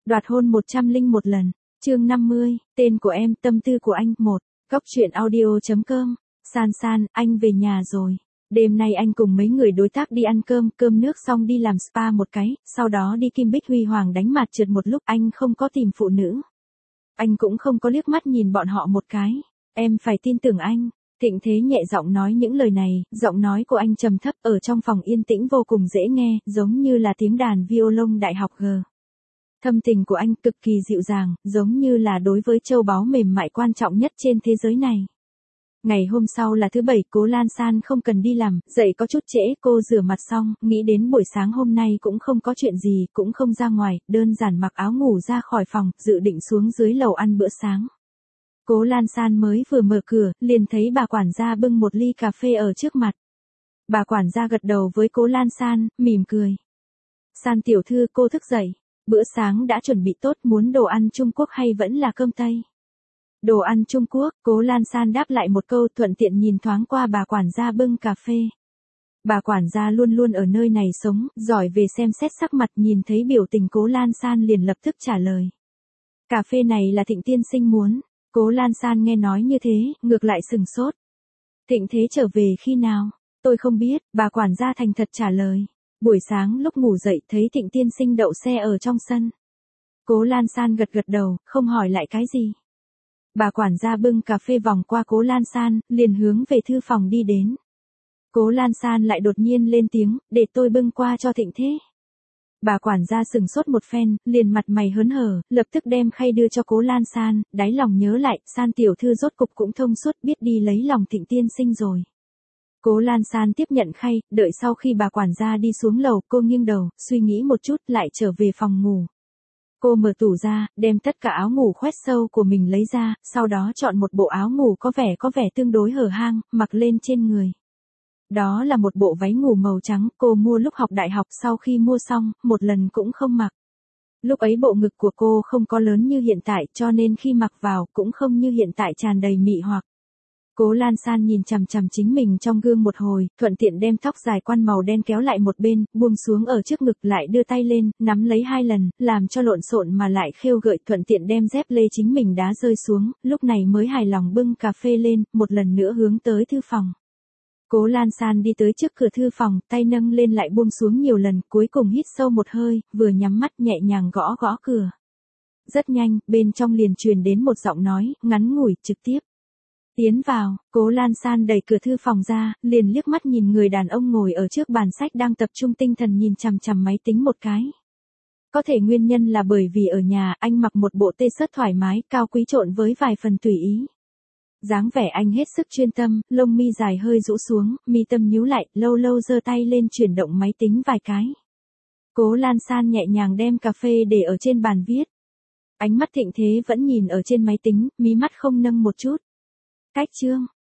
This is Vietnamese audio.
Đoạt hôn 101 lần. Chương 50, tên của em, tâm tư của anh. 1. Góc truyện audio.com. San San, anh về nhà rồi. Đêm nay anh cùng mấy người đối tác đi ăn cơm nước xong đi làm spa một cái, sau đó đi Kim Bích Huy Hoàng đánh mặt trượt một lúc. Anh không có tìm phụ nữ. Anh cũng không có liếc mắt nhìn bọn họ một cái. Em phải tin tưởng anh. Thịnh Thế nhẹ giọng nói những lời này, giọng nói của anh trầm thấp ở trong phòng yên tĩnh vô cùng dễ nghe, giống như là tiếng đàn violon đại học G. Thâm tình của anh cực kỳ dịu dàng, giống như là đối với châu báu mềm mại quan trọng nhất trên thế giới này. Ngày hôm sau là thứ Bảy, Cố Lan San không cần đi làm, dậy có chút trễ, cô rửa mặt xong, nghĩ đến buổi sáng hôm nay cũng không có chuyện gì, cũng không ra ngoài, đơn giản mặc áo ngủ ra khỏi phòng, dự định xuống dưới lầu ăn bữa sáng. Cố Lan San mới vừa mở cửa, liền thấy bà quản gia bưng một ly cà phê ở trước mặt. Bà quản gia gật đầu với Cố Lan San, mỉm cười. San tiểu thư, cô thức dậy. Bữa sáng đã chuẩn bị tốt, muốn đồ ăn Trung Quốc hay vẫn là cơm Tây? Đồ ăn Trung Quốc, Cố Lan San đáp lại một câu, thuận tiện nhìn thoáng qua bà quản gia bưng cà phê. Bà quản gia luôn luôn ở nơi này sống, giỏi về xem xét sắc mặt, nhìn thấy biểu tình Cố Lan San liền lập tức trả lời. Cà phê này là Thịnh tiên sinh muốn. Cố Lan San nghe nói như thế, ngược lại sừng sốt. Thịnh Thế trở về khi nào? Tôi không biết, bà quản gia thành thật trả lời. Buổi sáng lúc ngủ dậy thấy Thịnh tiên sinh đậu xe ở trong sân. Cố Lan San gật gật đầu, không hỏi lại cái gì. Bà quản gia bưng cà phê vòng qua Cố Lan San, liền hướng về thư phòng đi đến. Cố Lan San lại đột nhiên lên tiếng, để tôi bưng qua cho Thịnh Thế. Bà quản gia sừng sốt một phen, liền mặt mày hớn hở, lập tức đem khay đưa cho Cố Lan San, đáy lòng nhớ lại, San tiểu thư rốt cục cũng thông suốt, biết đi lấy lòng Thịnh tiên sinh rồi. Cố Lan San tiếp nhận khay, đợi sau khi bà quản gia đi xuống lầu, cô nghiêng đầu, suy nghĩ một chút, lại trở về phòng ngủ. Cô mở tủ ra, đem tất cả áo ngủ khoét sâu của mình lấy ra, sau đó chọn một bộ áo ngủ có vẻ tương đối hở hang, mặc lên trên người. Đó là một bộ váy ngủ màu trắng, cô mua lúc học đại học, sau khi mua xong, một lần cũng không mặc. Lúc ấy bộ ngực của cô không có lớn như hiện tại, cho nên khi mặc vào, cũng không như hiện tại tràn đầy mị hoặc. Cố Lan San nhìn chằm chằm chính mình trong gương một hồi, thuận tiện đem tóc dài quăn màu đen kéo lại một bên, buông xuống ở trước ngực, lại đưa tay lên, nắm lấy 2 lần, làm cho lộn xộn mà lại khêu gợi, thuận tiện đem dép lê chính mình đá rơi xuống, lúc này mới hài lòng bưng cà phê lên, một lần nữa hướng tới thư phòng. Cố Lan San đi tới trước cửa thư phòng, tay nâng lên lại buông xuống nhiều lần, cuối cùng hít sâu một hơi, vừa nhắm mắt nhẹ nhàng gõ gõ cửa. Rất nhanh, bên trong liền truyền đến một giọng nói, ngắn ngủi, trực tiếp. Tiến vào. Cố Lan San đẩy cửa thư phòng ra, liền liếc mắt nhìn người đàn ông ngồi ở trước bàn sách đang tập trung tinh thần nhìn chằm chằm máy tính một cái. Có thể nguyên nhân là bởi vì ở nhà anh mặc một bộ t-shirt thoải mái, cao quý trộn với vài phần tùy ý. Dáng vẻ anh hết sức chuyên tâm, lông mi dài hơi rũ xuống, mi tâm nhíu lại, lâu lâu giơ tay lên chuyển động máy tính vài cái. Cố Lan San nhẹ nhàng đem cà phê để ở trên bàn viết. Ánh mắt Thịnh Thế vẫn nhìn ở trên máy tính, mí mắt không nâng một chút. Cách chương.